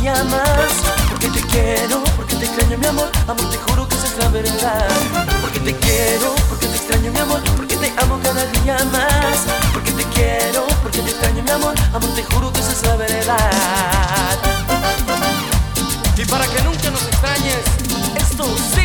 día más. Porque te quiero, porque te extraño mi amor. Amor, te juro que esa es la verdad. Porque te quiero, porque te extraño mi amor. Porque te amo cada día más. Porque te quiero, porque te extraño mi amor. Amor, te juro que esa es la verdad. Y para que nunca nos extrañes, Esto sí.